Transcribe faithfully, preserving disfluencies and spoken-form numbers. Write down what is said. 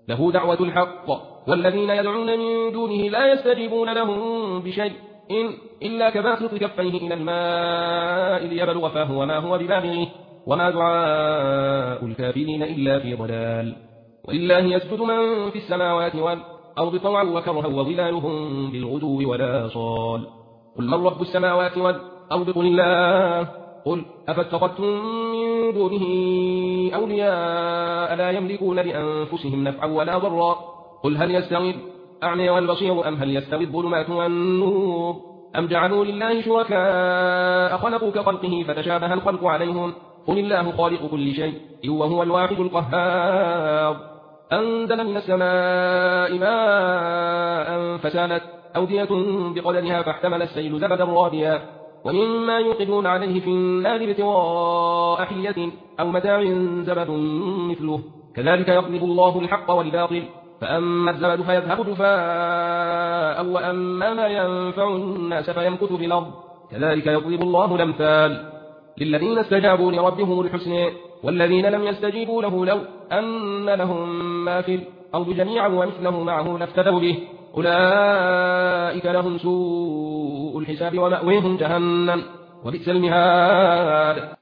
له دعوة الحق، والذين يدعون من دونه لا يستجيبون لهم بشيء إن إلا كباسط كفيه إلى الماء ليبلغ فاه وما هو ببالغه وما دعاء الكافرين إلا في ضلال. ولله يسجد من في السماوات والأرض طوعا وكرها وظلالهم بالغدو ولا صال. قل من رب السماوات والأرض قل الله. قل أفاتخذتم من دونه أولياء لا يملكون لأنفسهم نفعا ولا ضرا. قل هل يستوي الأعمى والبصير أم هل يستوي الظلمات والنور أم جعلوا لله شركاء خلقوا كخلقه فتشابه الخلق عليهم. قل الله خالق كل شيء وهو الواحد القهار. أنزل من السماء ماء فسالت أودية بقدرها فاحتمل السيل زبدا رابيا ومما يوقدون عليه في النار ابتغاء حلية أو متاع زبد مثله كذلك يضرب الله الحق والباطل فأما الزبد فيذهب جفاء وأما ما ينفع الناس فيمكث في الأرض كذلك يضرب الله الأمثال. للذين استجابوا لربهم الحسنى والذين لم يستجيبوا له لو أن لهم ما في الأرض جميعا ومثله معه لافتدوا به أولئك لهم سوء الحساب ومأويهم جهنم وبئس المهاد.